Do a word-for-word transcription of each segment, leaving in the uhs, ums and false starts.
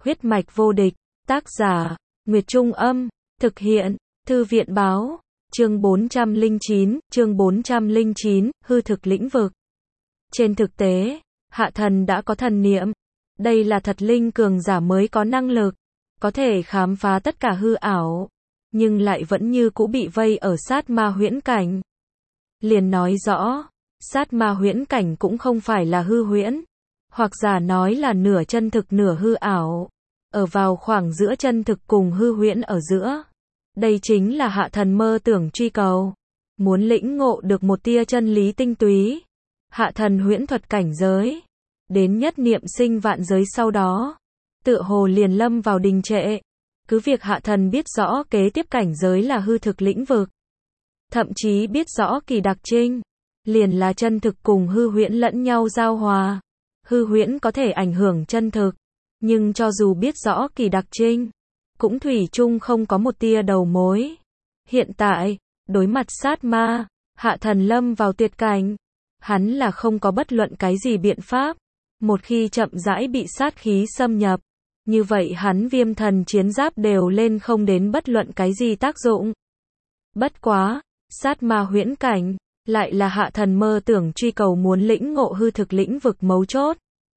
Huyết mạch vô địch, tác giả, Nguyệt Trung Âm, thực hiện, Thư viện Báo, chương bốn trăm lẻ chín, chương bốn trăm lẻ chín, hư thực lĩnh vực. Trên thực tế, hạ thần đã có thần niệm. Đây là thật linh cường giả mới có năng lực, có thể khám phá tất cả hư ảo, nhưng lại vẫn như cũ bị vây ở sát ma huyễn cảnh. Liền nói rõ, sát ma huyễn cảnh cũng không phải là hư huyễn, hoặc giả nói là nửa chân thực nửa hư ảo, ở vào khoảng giữa chân thực cùng hư huyễn ở giữa. Đây chính là hạ thần mơ tưởng truy cầu, muốn lĩnh ngộ được một tia chân lý tinh túy. Hạ thần huyễn thuật cảnh giới, đến nhất niệm sinh vạn giới sau đó, tựa hồ liền lâm vào đình trệ. Cứ việc hạ thần biết rõ kế tiếp cảnh giới là hư thực lĩnh vực, thậm chí biết rõ kỳ đặc trinh, liền là chân thực cùng hư huyễn lẫn nhau giao hòa. Hư huyễn có thể ảnh hưởng chân thực, nhưng cho dù biết rõ kỳ đặc trinh, cũng thủy chung không có một tia đầu mối. Hiện tại, đối mặt sát ma, hạ thần lâm vào tuyệt cảnh. Hắn là không có bất luận cái gì biện pháp. Một khi chậm rãi bị sát khí xâm nhập, như vậy hắn viêm thần chiến giáp đều lên không đến bất luận cái gì tác dụng. Bất quá, sát ma huyễn cảnh, lại là hạ thần mơ tưởng truy cầu muốn lĩnh ngộ hư thực lĩnh vực mấu chốt.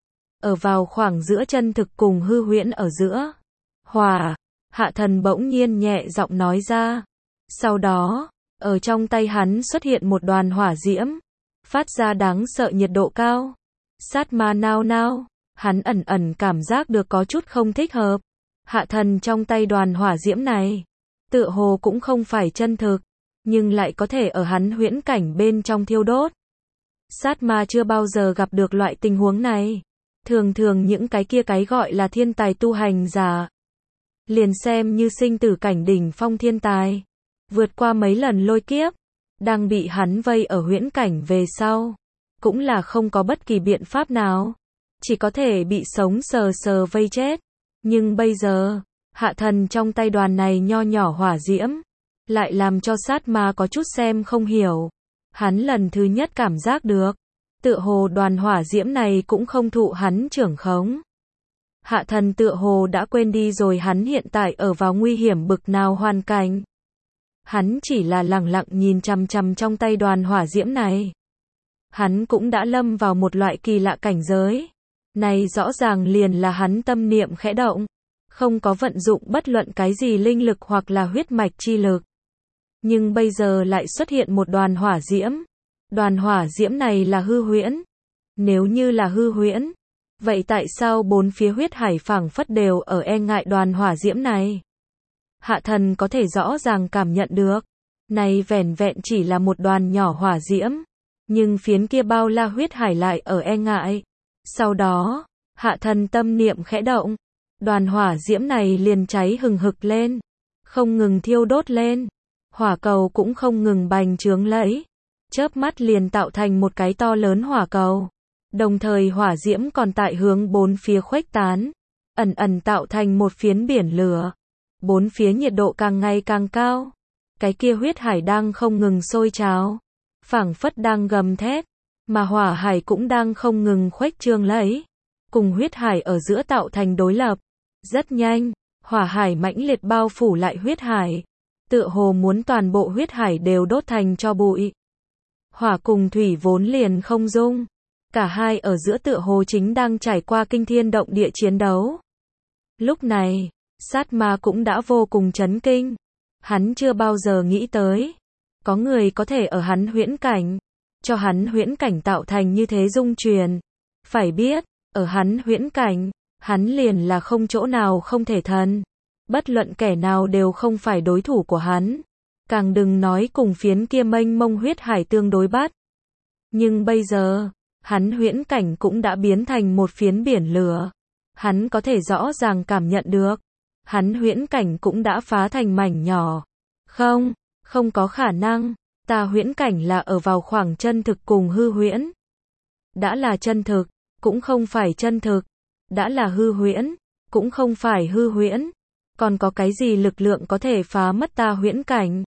Ở vào khoảng giữa chân thực cùng hư huyễn ở giữa. Hỏa, hạ thần bỗng nhiên nhẹ giọng nói ra. Sau đó, ở trong tay hắn xuất hiện một đoàn hỏa diễm, phát ra đáng sợ nhiệt độ cao. Sát ma nao nao, hắn ẩn ẩn cảm giác được có chút không thích hợp. Hạ thần trong tay đoàn hỏa diễm này, tựa hồ cũng không phải chân thực, nhưng lại có thể ở hắn huyễn cảnh bên trong thiêu đốt. Sát ma chưa bao giờ gặp được loại tình huống này. Thường thường những cái kia cái gọi là thiên tài tu hành giả, liền xem như sinh tử cảnh đỉnh phong thiên tài, vượt qua mấy lần lôi kiếp, đang bị hắn vây ở huyễn cảnh về sau, cũng là không có bất kỳ biện pháp nào, chỉ có thể bị sống sờ sờ vây chết. Nhưng bây giờ, hạ thần trong tay đoàn này nho nhỏ hỏa diễm, lại làm cho sát ma có chút xem không hiểu. Hắn lần thứ nhất cảm giác được, tựa hồ đoàn hỏa diễm này cũng không thụ hắn trưởng khống. Hạ thần tựa hồ đã quên đi rồi hắn hiện tại ở vào nguy hiểm bực nào hoàn cảnh. Hắn chỉ là lẳng lặng nhìn chằm chằm trong tay đoàn hỏa diễm này. Hắn cũng đã lâm vào một loại kỳ lạ cảnh giới. Này rõ ràng liền là hắn tâm niệm khẽ động, không có vận dụng bất luận cái gì linh lực hoặc là huyết mạch chi lực. Nhưng bây giờ lại xuất hiện một đoàn hỏa diễm. Đoàn hỏa diễm này là hư huyễn. Nếu như là hư huyễn, vậy tại sao bốn phía huyết hải phảng phất đều ở e ngại đoàn hỏa diễm này? Hạ thần có thể rõ ràng cảm nhận được, này vẻn vẹn chỉ là một đoàn nhỏ hỏa diễm, nhưng phiến kia bao la huyết hải lại ở e ngại. Sau đó, hạ thần tâm niệm khẽ động, đoàn hỏa diễm này liền cháy hừng hực lên, không ngừng thiêu đốt lên, hỏa cầu cũng không ngừng bành trướng lẫy, chớp mắt liền tạo thành một cái to lớn hỏa cầu. Đồng thời hỏa diễm còn tại hướng bốn phía khuếch tán, ẩn ẩn tạo thành một phiến biển lửa. Bốn phía nhiệt độ càng ngày càng cao. Cái kia huyết hải đang không ngừng sôi trào, phảng phất đang gầm thét, mà hỏa hải cũng đang không ngừng khuếch trương lấy, cùng huyết hải ở giữa tạo thành đối lập. Rất nhanh, hỏa hải mãnh liệt bao phủ lại huyết hải, tựa hồ muốn toàn bộ huyết hải đều đốt thành tro bụi. Hỏa cùng thủy vốn liền không dung, cả hai ở giữa tựa hồ chính đang trải qua kinh thiên động địa chiến đấu. Lúc này, sát ma cũng đã vô cùng chấn kinh. Hắn chưa bao giờ nghĩ tới, có người có thể ở hắn huyễn cảnh, cho hắn huyễn cảnh tạo thành như thế dung truyền. Phải biết, ở hắn huyễn cảnh, hắn liền là không chỗ nào không thể thần. Bất luận kẻ nào đều không phải đối thủ của hắn. Càng đừng nói cùng phiến kia mênh mông huyết hải tương đối bắt. Nhưng bây giờ, hắn huyễn cảnh cũng đã biến thành một phiến biển lửa. Hắn có thể rõ ràng cảm nhận được, hắn huyễn cảnh cũng đã phá thành mảnh nhỏ. Không, không có khả năng, ta huyễn cảnh là ở vào khoảng chân thực cùng hư huyễn. Đã là chân thực, cũng không phải chân thực. Đã là hư huyễn, cũng không phải hư huyễn. Còn có cái gì lực lượng có thể phá mất ta huyễn cảnh?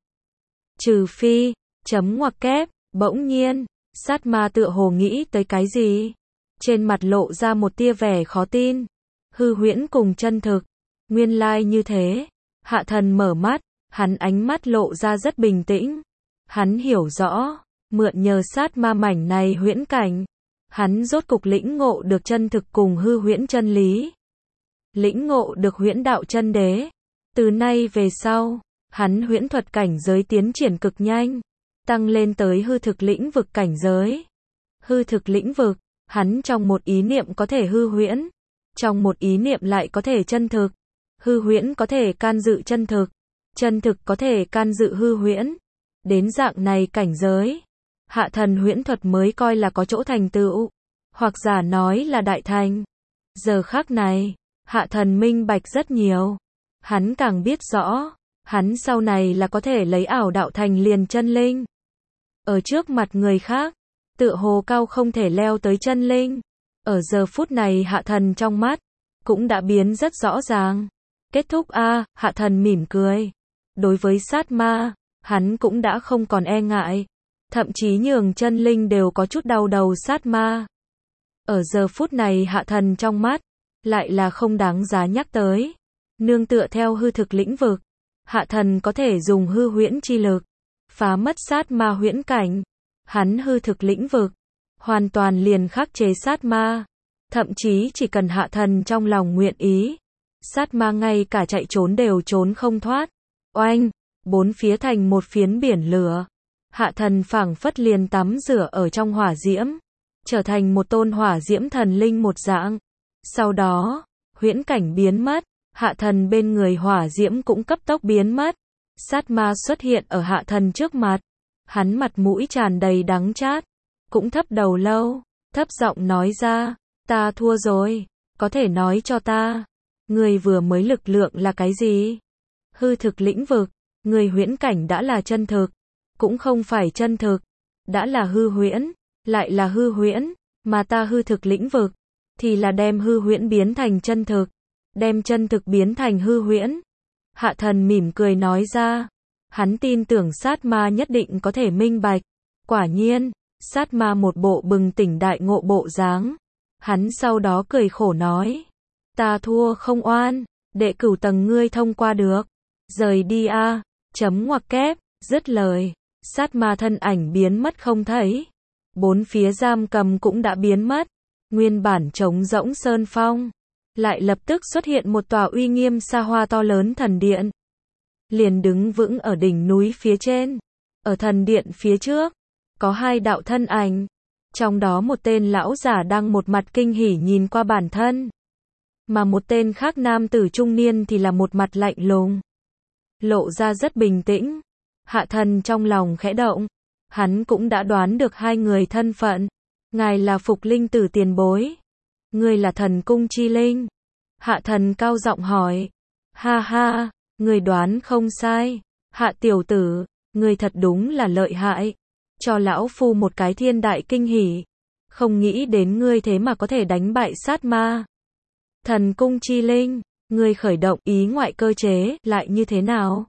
Trừ phi, chấm ngoặc kép, bỗng nhiên, sát ma tựa hồ nghĩ tới cái gì? Trên mặt lộ ra một tia vẻ khó tin. hư huyễn cùng chân thực. Nguyên lai như thế. Hạ thần mở mắt, hắn ánh mắt lộ ra rất bình tĩnh. Hắn hiểu rõ, mượn nhờ sát ma mảnh này huyễn cảnh, hắn rốt cục lĩnh ngộ được chân thực cùng hư huyễn chân lý. Lĩnh ngộ được huyễn đạo chân đế. Từ nay về sau, hắn huyễn thuật cảnh giới tiến triển cực nhanh, tăng lên tới hư thực lĩnh vực cảnh giới. Hư thực lĩnh vực, hắn trong một ý niệm có thể hư huyễn, trong một ý niệm lại có thể chân thực. Hư huyễn có thể can dự chân thực, chân thực có thể can dự hư huyễn. Đến dạng này cảnh giới, hạ thần huyễn thuật mới coi là có chỗ thành tựu, hoặc giả nói là đại thành. Giờ khắc này, hạ thần minh bạch rất nhiều. Hắn càng biết rõ, hắn sau này là có thể lấy ảo đạo thành liền chân linh. Ở trước mặt người khác, tựa hồ cao không thể leo tới chân linh. Ở giờ phút này hạ thần trong mắt, cũng đã biến rất rõ ràng. Kết thúc a, hạ thần mỉm cười. Đối với sát ma, hắn cũng đã không còn e ngại. Thậm chí nhường chân linh đều có chút đau đầu sát ma. Ở giờ phút này hạ thần trong mắt, lại là không đáng giá nhắc tới. Nương tựa theo hư thực lĩnh vực, hạ thần có thể dùng hư huyễn chi lực, phá mất sát ma huyễn cảnh. Hắn hư thực lĩnh vực, hoàn toàn liền khắc chế sát ma. Thậm chí chỉ cần hạ thần trong lòng nguyện ý, sát ma ngay cả chạy trốn đều trốn không thoát. Oanh, bốn phía thành một phiến biển lửa. Hạ thần phảng phất liền tắm rửa ở trong hỏa diễm, trở thành một tôn hỏa diễm thần linh một dạng. Sau đó, huyễn cảnh biến mất, hạ thần bên người hỏa diễm cũng cấp tốc biến mất. Sát ma xuất hiện ở hạ thần trước mặt. Hắn mặt mũi tràn đầy đắng chát, cũng thấp đầu lâu, thấp giọng nói ra, ta thua rồi, có thể nói cho ta, người vừa mới lực lượng là cái gì? Hư thực lĩnh vực, người huyễn cảnh đã là chân thực, cũng không phải chân thực, đã là hư huyễn, lại là hư huyễn, mà ta hư thực lĩnh vực, thì là đem hư huyễn biến thành chân thực, đem chân thực biến thành hư huyễn. Hạ thần mỉm cười nói ra, hắn tin tưởng sát ma nhất định có thể minh bạch. Quả nhiên, sát ma một bộ bừng tỉnh đại ngộ bộ dáng. Hắn sau đó cười khổ nói, ta thua không oan, đệ cửu tầng ngươi thông qua được. Rời đi a, chấm ngoặc kép, dứt lời, sát ma thân ảnh biến mất không thấy. Bốn phía giam cầm cũng đã biến mất. Nguyên bản trống rỗng sơn phong, lại lập tức xuất hiện một tòa uy nghiêm xa hoa to lớn thần điện. Liền đứng vững ở đỉnh núi phía trên. Ở thần điện phía trước, có hai đạo thân ảnh. Trong đó một tên lão giả đang một mặt kinh hỉ nhìn qua bản thân. Mà một tên khác nam tử trung niên thì là một mặt lạnh lùng. Lộ ra rất bình tĩnh. Hạ thần trong lòng khẽ động. Hắn cũng đã đoán được hai người thân phận. Ngài là Phục Linh Tử tiền bối. Ngươi là Thần Cung Chi Linh. Hạ thần cao giọng hỏi. Ha ha, ngươi đoán không sai. Hạ tiểu tử, ngươi thật đúng là lợi hại. Cho lão phu một cái thiên đại kinh hỉ. Không nghĩ đến ngươi thế mà có thể đánh bại sát ma. Thần Cung Chi Linh, ngươi khởi động ý ngoại cơ chế lại như thế nào?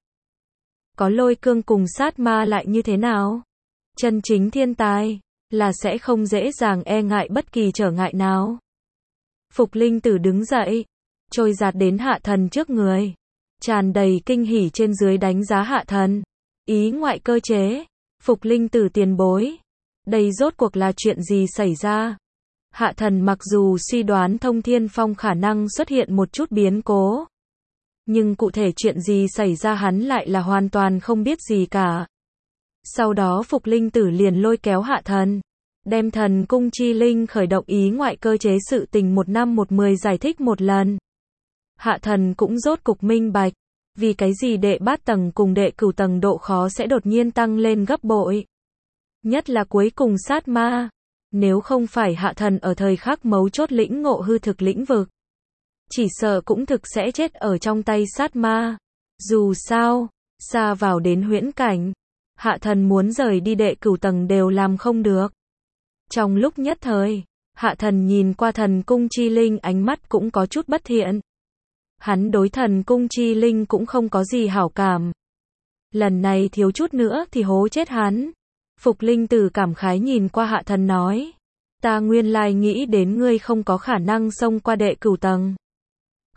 Có lôi cương cùng sát ma lại như thế nào? Chân chính thiên tài là sẽ không dễ dàng e ngại bất kỳ trở ngại nào. Phục Linh Tử đứng dậy, trôi giạt đến hạ thần trước người, tràn đầy kinh hỉ trên dưới đánh giá hạ thần. Ý ngoại cơ chế, Phục Linh Tử tiền bối, đây rốt cuộc là chuyện gì xảy ra? Hạ thần mặc dù suy đoán Thông Thiên Phong khả năng xuất hiện một chút biến cố, nhưng cụ thể chuyện gì xảy ra hắn lại là hoàn toàn không biết gì cả. Sau đó Phục Linh Tử liền lôi kéo hạ thần, đem Thần Cung Chi Linh khởi động ý ngoại cơ chế sự tình một năm một mười giải thích một lần. Hạ thần cũng rốt cục minh bạch, vì cái gì đệ bát tầng cùng đệ cửu tầng độ khó sẽ đột nhiên tăng lên gấp bội. Nhất là cuối cùng sát ma. Nếu không phải hạ thần ở thời khắc mấu chốt lĩnh ngộ hư thực lĩnh vực, chỉ sợ cũng thực sẽ chết ở trong tay sát ma. Dù sao, xa vào đến huyễn cảnh, hạ thần muốn rời đi đệ cửu tầng đều làm không được. Trong lúc nhất thời, hạ thần nhìn qua Thần Cung Chi Linh ánh mắt cũng có chút bất thiện. Hắn đối Thần Cung Chi Linh cũng không có gì hảo cảm. Lần này thiếu chút nữa thì hố chết hắn. Phục Linh Tử cảm khái nhìn qua hạ thần nói. Ta nguyên lai nghĩ đến ngươi không có khả năng xông qua đệ cửu tầng.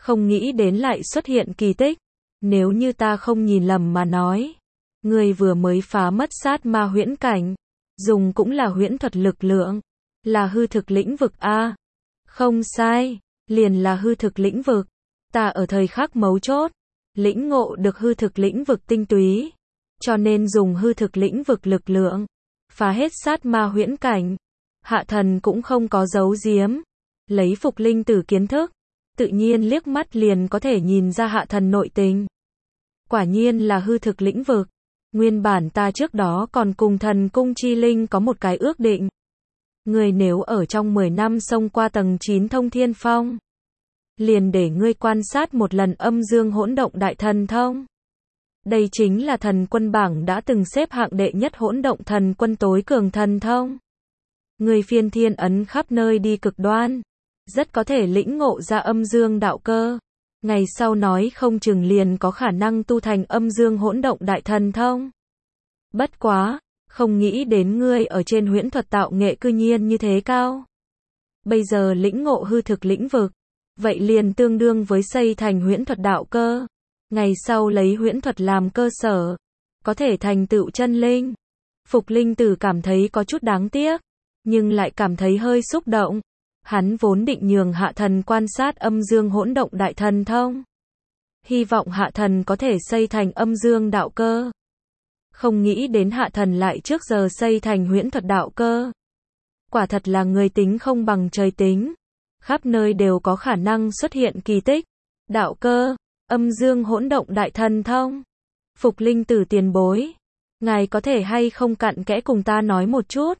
Không nghĩ đến lại xuất hiện kỳ tích. Nếu như ta không nhìn lầm mà nói, ngươi vừa mới phá mất sát ma huyễn cảnh, dùng cũng là huyễn thuật lực lượng, là hư thực lĩnh vực a. Không sai, liền là hư thực lĩnh vực. Ta ở thời khắc mấu chốt, lĩnh ngộ được hư thực lĩnh vực tinh túy, cho nên dùng hư thực lĩnh vực lực lượng, phá hết sát ma huyễn cảnh. Hạ thần cũng không có giấu giếm, lấy Phục Linh Tử kiến thức, tự nhiên liếc mắt liền có thể nhìn ra hạ thần nội tình. Quả nhiên là hư thực lĩnh vực. Nguyên bản ta trước đó còn cùng thần cung chi linh có một cái ước định. Ngươi nếu ở trong mười năm xông qua tầng chín thông thiên phong, liền để ngươi quan sát một lần âm dương hỗn động đại thần thông. Đây chính là thần quân bảng đã từng xếp hạng đệ nhất hỗn động thần quân tối cường thần thông. Ngươi phiên thiên ấn khắp nơi đi cực đoan, rất có thể lĩnh ngộ ra âm dương đạo cơ. Ngày sau nói không chừng liền có khả năng tu thành âm dương hỗn động đại thần thông. Bất quá, không nghĩ đến ngươi ở trên huyễn thuật tạo nghệ cư nhiên như thế cao. Bây giờ lĩnh ngộ hư thực lĩnh vực, vậy liền tương đương với xây thành huyễn thuật đạo cơ. Ngày sau lấy huyễn thuật làm cơ sở, có thể thành tựu chân linh. Phục Linh Tử cảm thấy có chút đáng tiếc, nhưng lại cảm thấy hơi xúc động. Hắn vốn định nhường hạ thần quan sát âm dương hỗn động đại thần thông, hy vọng hạ thần có thể xây thành âm dương đạo cơ. Không nghĩ đến hạ thần lại trước giờ xây thành huyễn thuật đạo cơ. Quả thật là người tính không bằng trời tính. Khắp nơi đều có khả năng xuất hiện kỳ tích. Đạo cơ, âm dương hỗn động đại thần thông. Phục Linh Tử tiền bối, ngài có thể hay không cặn kẽ cùng ta nói một chút?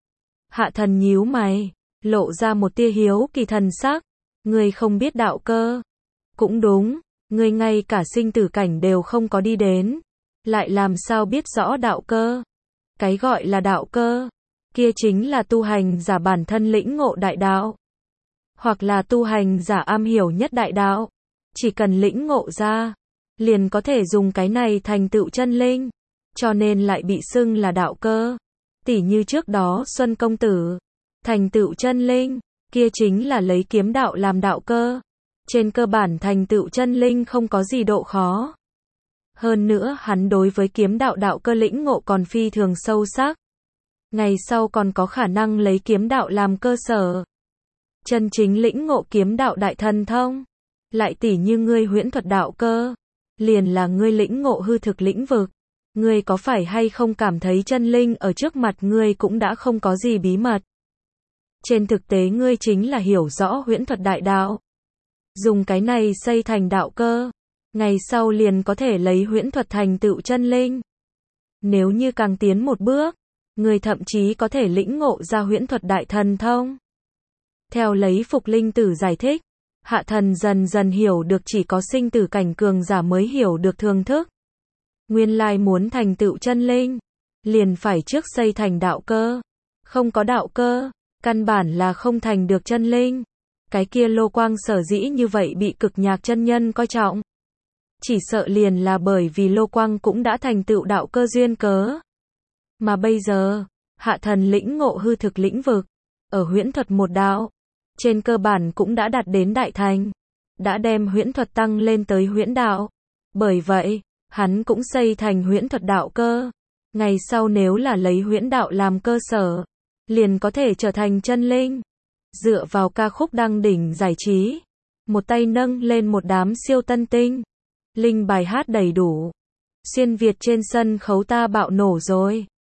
Hạ thần nhíu mày, lộ ra một tia hiếu kỳ thần sắc. Ngươi không biết đạo cơ? Cũng đúng, ngươi ngay cả sinh tử cảnh đều không có đi đến, lại làm sao biết rõ đạo cơ? Cái gọi là đạo cơ, kia chính là tu hành giả bản thân lĩnh ngộ đại đạo, hoặc là tu hành giả am hiểu nhất đại đạo, chỉ cần lĩnh ngộ ra, liền có thể dùng cái này thành tựu chân linh, cho nên lại bị xưng là đạo cơ. Tỉ như trước đó Xuân công tử thành tựu chân linh, kia chính là lấy kiếm đạo làm đạo cơ. Trên cơ bản thành tựu chân linh không có gì độ khó. Hơn nữa hắn đối với kiếm đạo đạo cơ lĩnh ngộ còn phi thường sâu sắc. Ngày sau còn có khả năng lấy kiếm đạo làm cơ sở, chân chính lĩnh ngộ kiếm đạo đại thần thông. Lại tỉ như ngươi huyễn thuật đạo cơ, liền là ngươi lĩnh ngộ hư thực lĩnh vực. Ngươi có phải hay không cảm thấy chân linh ở trước mặt ngươi cũng đã không có gì bí mật? Trên thực tế ngươi chính là hiểu rõ huyễn thuật đại đạo, dùng cái này xây thành đạo cơ, ngày sau liền có thể lấy huyễn thuật thành tựu chân linh. Nếu như càng tiến một bước, ngươi thậm chí có thể lĩnh ngộ ra huyễn thuật đại thần thông. Theo lấy Phục Linh Tử giải thích, hạ thần dần dần hiểu được chỉ có sinh tử cảnh cường giả mới hiểu được thường thức. Nguyên lai muốn thành tựu chân linh, liền phải trước xây thành đạo cơ. Không có đạo cơ, căn bản là không thành được chân linh. Cái kia Lô Quang sở dĩ như vậy bị Cực Nhạc chân nhân coi trọng, chỉ sợ liền là bởi vì Lô Quang cũng đã thành tựu đạo cơ duyên cớ. Mà bây giờ, hạ thần lĩnh ngộ hư thực lĩnh vực, ở huyễn thuật một đạo, trên cơ bản cũng đã đạt đến đại thành, đã đem huyễn thuật tăng lên tới huyễn đạo. Bởi vậy, hắn cũng xây thành huyễn thuật đạo cơ. Ngày sau nếu là lấy huyễn đạo làm cơ sở, liền có thể trở thành chân linh. Dựa vào ca khúc đăng đỉnh giải trí, một tay nâng lên một đám siêu tân tinh, linh bài hát đầy đủ, xuyên Việt trên sân khấu ta bạo nổ rồi.